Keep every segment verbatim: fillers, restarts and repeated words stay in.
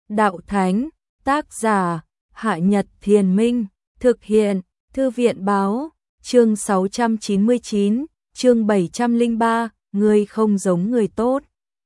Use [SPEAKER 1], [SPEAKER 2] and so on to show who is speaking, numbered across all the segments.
[SPEAKER 1] Đạo Thánh, tác giả, Hạ Nhật Thiền Minh, thực hiện, Thư viện Báo, chương sáu trăm chín mươi chín, chương bảy trăm lẻ ba, người không giống người tốt.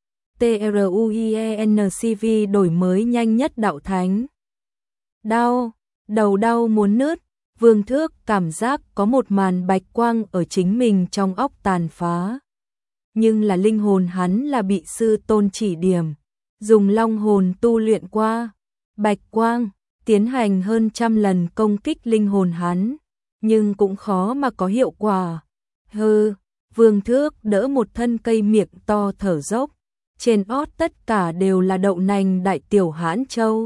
[SPEAKER 1] TRUIENCV đổi mới nhanh nhất Đạo Thánh. Đau, đầu đau muốn nứt, Vương Thước cảm giác có một màn bạch quang ở chính mình trong óc tàn phá. Nhưng là linh hồn hắn là bị sư tôn chỉ điểm, dùng long hồn tu luyện qua. Bạch quang, tiến hành hơn trăm lần công kích linh hồn hắn, nhưng cũng khó mà có hiệu quả. Hừ, Vương Thước đỡ một thân cây miệng to thở dốc, trên ót tất cả đều là đậu nành đại tiểu hãn châu.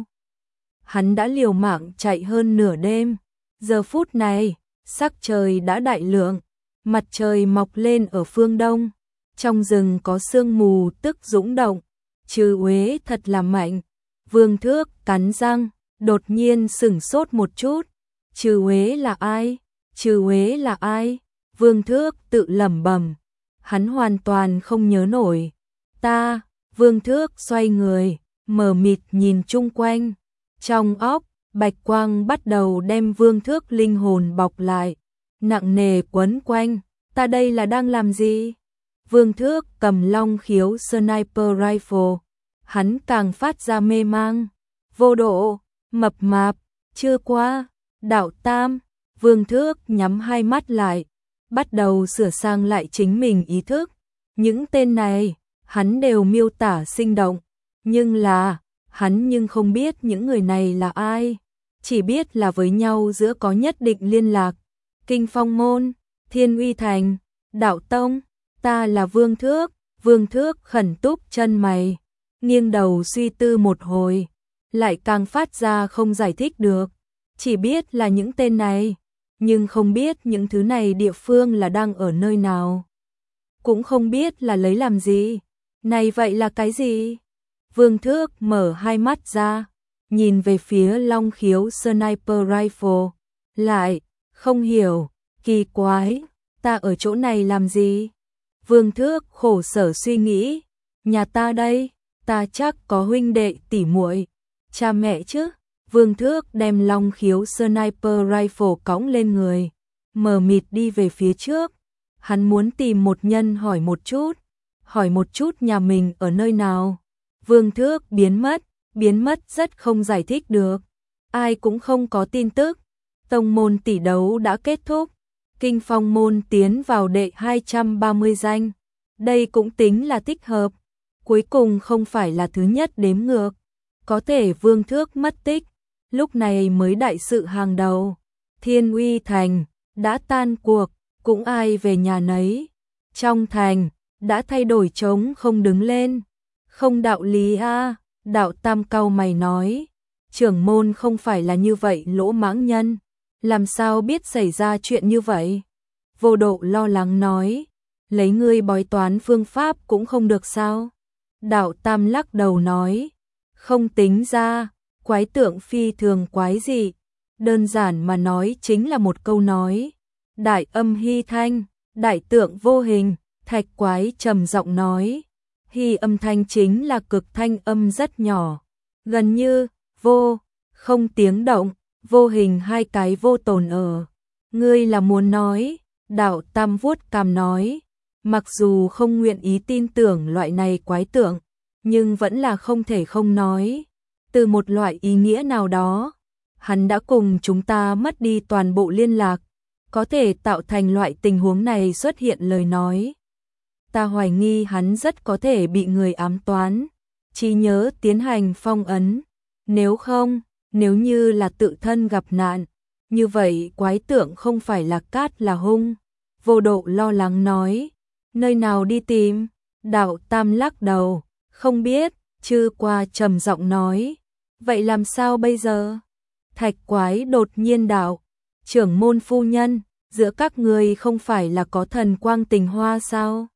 [SPEAKER 1] Hắn đã liều mạng chạy hơn nửa đêm, giờ phút này, sắc trời đã đại lượng, mặt trời mọc lên ở phương đông, trong rừng có sương mù tức dũng động, Trừ Uế thật là mạnh. Vương Thước cắn răng, đột nhiên sửng sốt một chút. Trừ Uế là ai? Trừ Uế là ai? Vương Thước tự lẩm bẩm, hắn hoàn toàn không nhớ nổi. Ta, Vương Thước xoay người, mờ mịt nhìn chung quanh. Trong óc, bạch quang bắt đầu đem Vương Thước linh hồn bọc lại, nặng nề quấn quanh. Ta đây là đang làm gì? Vương Thước cầm long khiếu sniper rifle, hắn càng phát ra mê mang. Vô độ, mập mạp, chưa qua, đạo tam. Vương Thước nhắm hai mắt lại, bắt đầu sửa sang lại chính mình ý thức. Những tên này, hắn đều miêu tả sinh động, nhưng là, hắn nhưng không biết những người này là ai, chỉ biết là với nhau giữa có nhất định liên lạc. Kinh Phong Môn, Thiên Uy Thành, Đạo Tông, ta là Vương Thước. Vương Thước khẩn túc chân mày, nghiêng đầu suy tư một hồi, lại càng phát ra không giải thích được, chỉ biết là những tên này, nhưng không biết những thứ này địa phương là đang ở nơi nào, cũng không biết là lấy làm gì. Này vậy là cái gì? Vương Thước mở hai mắt ra, nhìn về phía long khiếu sniper rifle, lại không hiểu, kỳ quái, ta ở chỗ này làm gì? Vương Thước khổ sở suy nghĩ, nhà ta đây, ta chắc có huynh đệ tỷ muội, cha mẹ chứ. Vương Thước đem long khiếu sniper rifle cõng lên người, mờ mịt đi về phía trước. Hắn muốn tìm một nhân hỏi một chút, hỏi một chút nhà mình ở nơi nào. Vương Thước biến mất, biến mất rất không giải thích được, ai cũng không có tin tức. Tông môn tỷ đấu đã kết thúc, Kinh Phong môn tiến vào đệ hai trăm ba mươi danh, đây cũng tính là thích hợp. Cuối cùng không phải là thứ nhất đếm ngược, có thể Vương Thước mất tích, lúc này mới đại sự hàng đầu. Thiên Uy Thành đã tan cuộc, cũng ai về nhà nấy. Trong thành đã thay đổi trống không đứng lên. Không đạo lý a. À, đạo tam cau mày nói, trưởng môn không phải là như vậy lỗ mãng nhân, làm sao biết xảy ra chuyện như vậy? Vô Độ lo lắng nói, lấy ngươi bói toán phương pháp cũng không được sao? Đạo tam lắc đầu nói, không tính ra, quái tượng phi thường quái gì, đơn giản mà nói chính là một câu nói. Đại âm hy thanh, đại tượng vô hình. Thạch quái trầm giọng nói, hy âm thanh chính là cực thanh âm rất nhỏ, gần như vô, không tiếng động, vô hình hai cái vô tồn ở. Ngươi là muốn nói? Đạo tam vuốt cằm nói, mặc dù không nguyện ý tin tưởng loại này quái tượng, nhưng vẫn là không thể không nói. Từ một loại ý nghĩa nào đó, hắn đã cùng chúng ta mất đi toàn bộ liên lạc, có thể tạo thành loại tình huống này xuất hiện lời nói. Ta hoài nghi hắn rất có thể bị người ám toán, trí nhớ tiến hành phong ấn. Nếu không, nếu như là tự thân gặp nạn, như vậy quái tượng không phải là cát là hung. Vô Độ lo lắng nói, nơi nào đi tìm? Đạo tam lắc đầu, không biết. Chư qua trầm giọng nói, vậy làm sao bây giờ? Thạch quái đột nhiên đạo, trưởng môn phu nhân, giữa các người không phải là có thần quang tình hoa sao?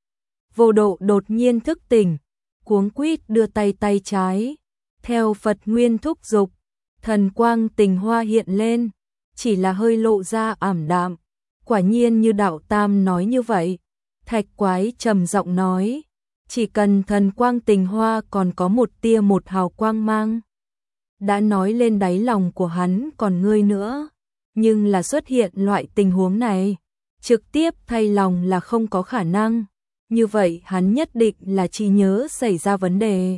[SPEAKER 1] Vô Độ đột nhiên thức tỉnh, cuống quýt đưa tay tay trái, theo Phật nguyên thúc dục, thần quang tình hoa hiện lên, chỉ là hơi lộ ra ảm đạm. Quả nhiên như đạo tam nói như vậy. Thạch quái trầm giọng nói, chỉ cần thần quang tình hoa còn có một tia một hào quang mang, đã nói lên đáy lòng của hắn còn ngươi nữa. Nhưng là xuất hiện loại tình huống này, trực tiếp thay lòng là không có khả năng. Như vậy hắn nhất định là trí nhớ xảy ra vấn đề.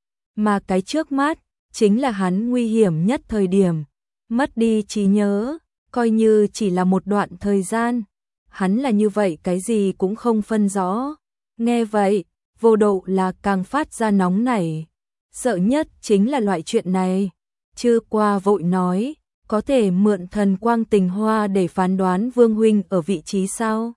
[SPEAKER 1] Mà cái trước mắt, chính là hắn nguy hiểm nhất thời điểm. Mất đi trí nhớ, coi như chỉ là một đoạn thời gian. Hắn là như vậy cái gì cũng không phân rõ. Nghe vậy, Vô Độ là càng phát ra nóng nảy. Sợ nhất chính là loại chuyện này. Chư Qua vội nói, có thể mượn thần quang tình hoa để phán đoán Vương huynh ở vị trí sao?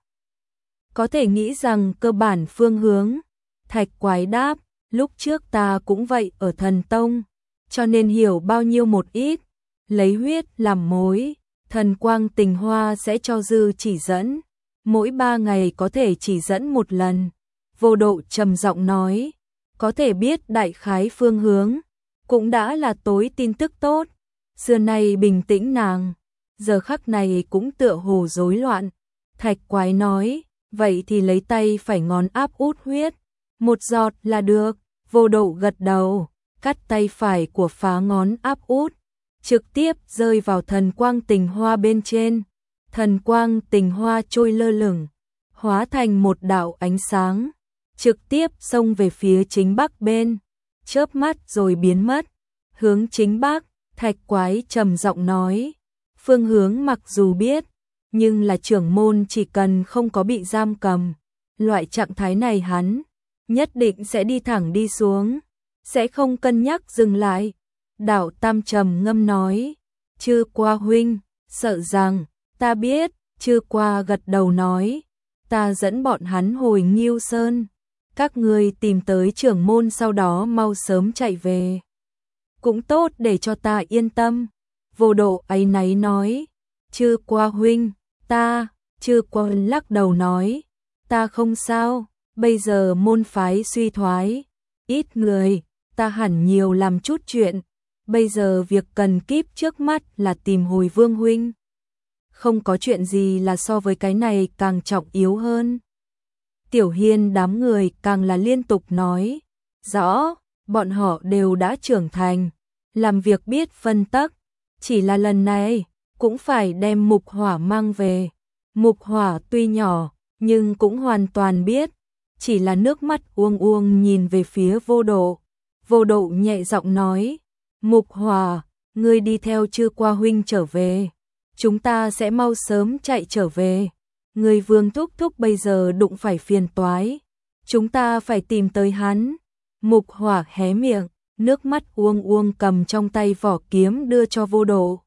[SPEAKER 1] Có thể nghĩ rằng cơ bản phương hướng. Thạch Quái đáp, lúc trước ta cũng vậy ở thần tông, cho nên hiểu bao nhiêu một ít. Lấy huyết làm mối, thần quang tình hoa sẽ cho dư chỉ dẫn. Mỗi ba ngày có thể chỉ dẫn một lần. Vô Độ trầm giọng nói, có thể biết đại khái phương hướng, cũng đã là tối tin tức tốt. Xưa nay bình tĩnh nàng, giờ khắc này cũng tựa hồ rối loạn. Thạch Quái nói, vậy thì lấy tay phải ngón áp út huyết, một giọt là được. Vô Độ gật đầu, cắt tay phải của phá ngón áp út, trực tiếp rơi vào thần quang tình hoa bên trên. Thần quang tình hoa trôi lơ lửng, hóa thành một đạo ánh sáng, trực tiếp xông về phía chính bắc bên, chớp mắt rồi biến mất. Hướng chính bắc, Thạch Quái trầm giọng nói, phương hướng mặc dù biết, nhưng là trưởng môn chỉ cần không có bị giam cầm, loại trạng thái này hắn nhất định sẽ đi thẳng đi xuống, sẽ không cân nhắc dừng lại. Đạo Tam trầm ngâm nói, Chư Qua huynh, sợ rằng, ta biết. Chư Qua gật đầu nói, ta dẫn bọn hắn hồi Ngưu Sơn, các ngươi tìm tới trưởng môn sau đó mau sớm chạy về. Cũng tốt để cho ta yên tâm. Vô Độ áy náy nói, Chư Qua huynh, ta. Chư Qua lắc đầu nói, ta không sao, bây giờ môn phái suy thoái, ít người, ta hẳn nhiều làm chút chuyện. Bây giờ việc cần kíp trước mắt là tìm hồi Vương huynh. Không có chuyện gì là so với cái này càng trọng yếu hơn. Tiểu Hiên đám người càng là liên tục nói, rõ, bọn họ đều đã trưởng thành, làm việc biết phân tắc, chỉ là lần này cũng phải đem Mục Hỏa mang về. Mục Hỏa tuy nhỏ, nhưng cũng hoàn toàn biết, chỉ là nước mắt uông uông nhìn về phía Vô Độ. Vô Độ nhẹ giọng nói, Mục Hỏa, ngươi đi theo Chư Qua huynh trở về, chúng ta sẽ mau sớm chạy trở về. Người Vương thúc thúc bây giờ đụng phải phiền toái, chúng ta phải tìm tới hắn. Mục Hỏa hé miệng, nước mắt uông uông cầm trong tay vỏ kiếm đưa cho Vô Độ.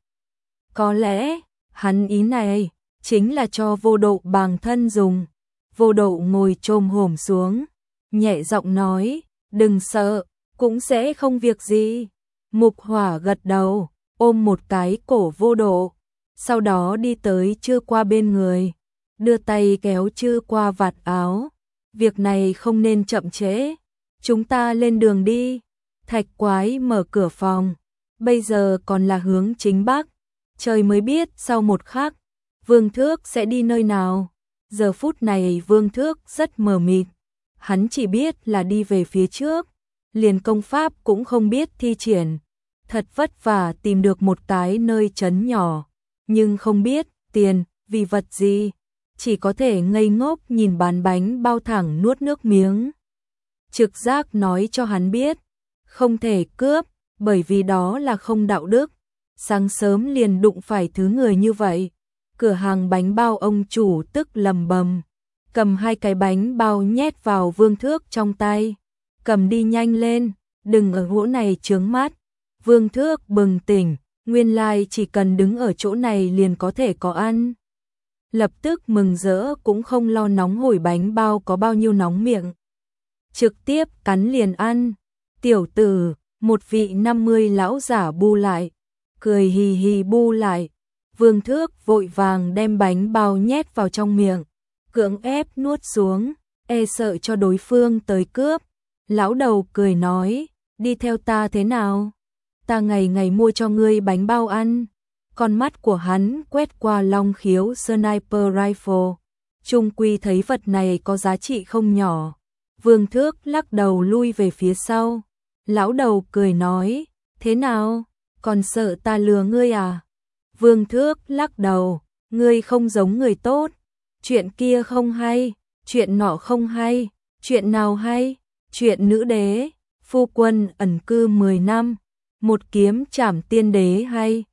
[SPEAKER 1] Có lẽ, hắn ý này chính là cho Vô Độ bằng thân dùng. Vô Độ ngồi chồm hổm xuống, nhẹ giọng nói, đừng sợ, cũng sẽ không việc gì. Mục Hỏa gật đầu, ôm một cái cổ Vô Độ, sau đó đi tới Chư Qua bên người, đưa tay kéo Chư Qua vạt áo. Việc này không nên chậm trễ, chúng ta lên đường đi. Thạch Quái mở cửa phòng, bây giờ còn là hướng chính bắc, trời mới biết sau một khắc, Vương Thước sẽ đi nơi nào. Giờ phút này Vương Thước rất mờ mịt, hắn chỉ biết là đi về phía trước, liền công pháp cũng không biết thi triển. Thật vất vả tìm được một cái nơi trấn nhỏ, nhưng không biết tiền, vì vật gì, chỉ có thể ngây ngốc nhìn bán bánh bao thẳng nuốt nước miếng. Trực giác nói cho hắn biết, không thể cướp, bởi vì đó là không đạo đức. Sáng sớm liền đụng phải thứ người như vậy. Cửa hàng bánh bao ông chủ tức lầm bầm, cầm hai cái bánh bao nhét vào Vương Thước trong tay, cầm đi nhanh lên, đừng ở chỗ này chướng mắt. Vương Thước bừng tỉnh, nguyên lai chỉ cần đứng ở chỗ này liền có thể có ăn. Lập tức mừng rỡ cũng không lo nóng hổi bánh bao có bao nhiêu nóng miệng, trực tiếp cắn liền ăn. Tiểu tử, một vị năm mươi lão giả bu lại, cười hì hì bu lại. Vương Thước vội vàng đem bánh bao nhét vào trong miệng, cưỡng ép nuốt xuống, e sợ cho đối phương tới cướp. Lão đầu cười nói, đi theo ta thế nào? Ta ngày ngày mua cho ngươi bánh bao ăn. Con mắt của hắn quét qua long khiếu sniper rifle, chung quy thấy vật này có giá trị không nhỏ. Vương Thước lắc đầu lui về phía sau. Lão đầu cười nói, thế nào? còn sợ ta lừa ngươi à? Vương Thước lắc đầu, ngươi không giống người tốt, chuyện kia không hay, chuyện nọ không hay, chuyện nào hay? Chuyện nữ đế, phu quân ẩn cư mười năm, một kiếm trảm tiên đế hay,